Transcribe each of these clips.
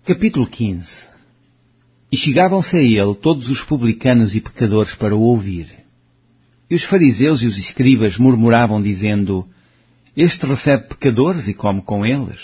Capítulo 15. E chegavam-se a ele todos os publicanos e pecadores para o ouvir. E os fariseus e os escribas murmuravam, dizendo: Este recebe pecadores e come com eles.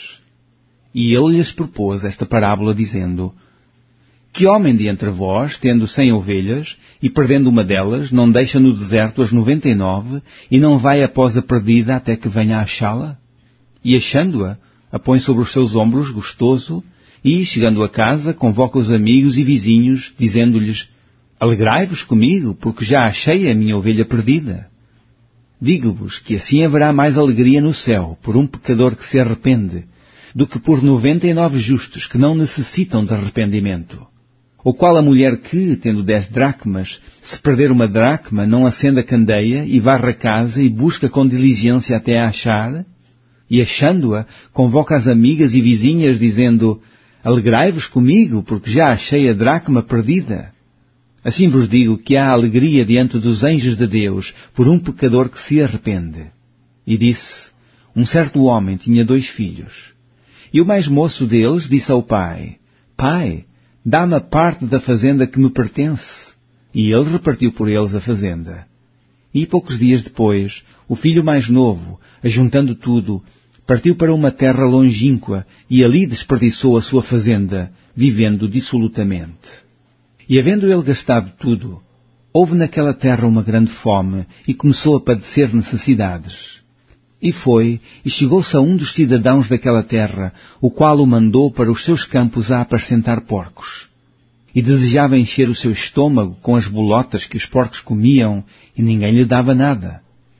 E ele lhes propôs esta parábola, dizendo: Que homem de entre vós, tendo 100 ovelhas, e perdendo uma delas, não deixa no deserto as 99, e não vai após a perdida até que venha a achá-la? E achando-a, a põe sobre os seus ombros, gostoso, e, chegando a casa, convoca os amigos e vizinhos, dizendo-lhes: Alegrai-vos comigo, porque já achei a minha ovelha perdida. Digo-vos que assim haverá mais alegria no céu por um pecador que se arrepende, do que por 99 justos que não necessitam de arrependimento. Ou qual a mulher que, tendo 10 dracmas, se perder uma dracma, não acende a candeia e varre a casa e busca com diligência até a achar? E achando-a, convoca as amigas e vizinhas, dizendo: Alegrai-vos comigo, porque já achei a dracma perdida. Assim vos digo que há alegria diante dos anjos de Deus por um pecador que se arrepende. E disse: Um certo homem tinha 2 filhos. E o mais moço deles disse ao pai: Pai, dá-me a parte da fazenda que me pertence. E ele repartiu por eles a fazenda. E poucos dias depois, o filho mais novo, ajuntando tudo, partiu para uma terra longínqua e ali desperdiçou a sua fazenda, vivendo dissolutamente. E havendo ele gastado tudo, houve naquela terra uma grande fome e começou a padecer necessidades. E foi, e chegou-se a um dos cidadãos daquela terra, o qual o mandou para os seus campos a apacentar porcos. E desejava encher o seu estômago com as bolotas que os porcos comiam, e ninguém lhe dava nada.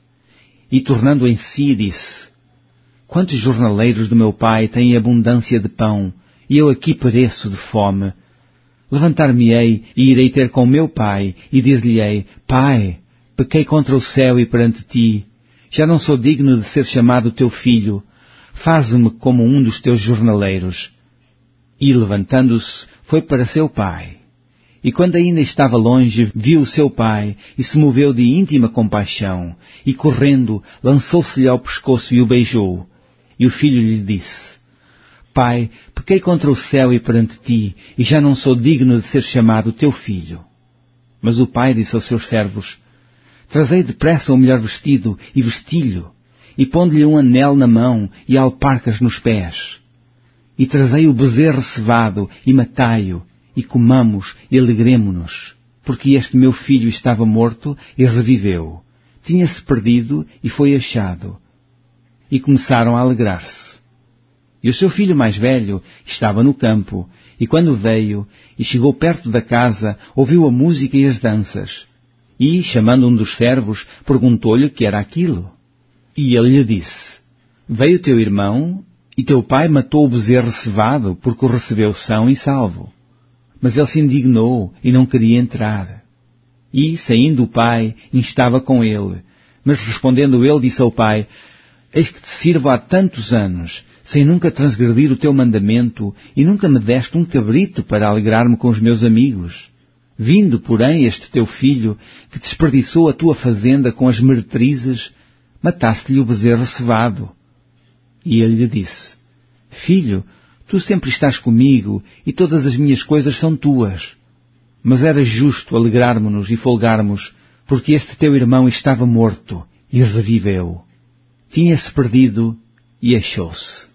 E tornando em si, disse: Quantos jornaleiros do meu pai têm abundância de pão, e eu aqui pereço de fome? Levantar-me-ei e irei ter com meu pai, e dir-lhe-ei: Pai, pequei contra o céu e perante ti. Já não sou digno de ser chamado teu filho. Faze-me como um dos teus jornaleiros. E, levantando-se, foi para seu pai. E quando ainda estava longe, viu o seu pai, e se moveu de íntima compaixão, e correndo, lançou-se-lhe ao pescoço e o beijou. E o filho lhe disse: Pai, pequei contra o céu e perante ti, e já não sou digno de ser chamado teu filho. Mas o pai disse aos seus servos: Trazei depressa o melhor vestido, e vesti-lhe, e pondo-lhe um anel na mão, e alparcas nos pés. E trazei o bezerro cevado, e matai-o, e comamos, e alegremo-nos, porque este meu filho estava morto, e reviveu. Tinha-se perdido, e foi achado. E começaram a alegrar-se. E o seu filho mais velho estava no campo, e quando veio, e chegou perto da casa, ouviu a música e as danças. E, chamando um dos servos, perguntou-lhe o que era aquilo. E ele lhe disse: Veio teu irmão, e teu pai matou o bezerro cevado, porque o recebeu são e salvo. Mas ele se indignou, e não queria entrar. E, saindo o pai, instava com ele. Mas respondendo ele, disse ao pai: Eis que te sirvo há tantos anos, sem nunca transgredir o teu mandamento, e nunca me deste um cabrito para alegrar-me com os meus amigos. Vindo, porém, este teu filho, que desperdiçou a tua fazenda com as meretrizes, mataste-lhe o bezerro cevado. E ele lhe disse: Filho, tu sempre estás comigo, e todas as minhas coisas são tuas. Mas era justo alegrar-me-nos e folgarmos, porque este teu irmão estava morto, e reviveu. Tinha-se perdido, e achou-se.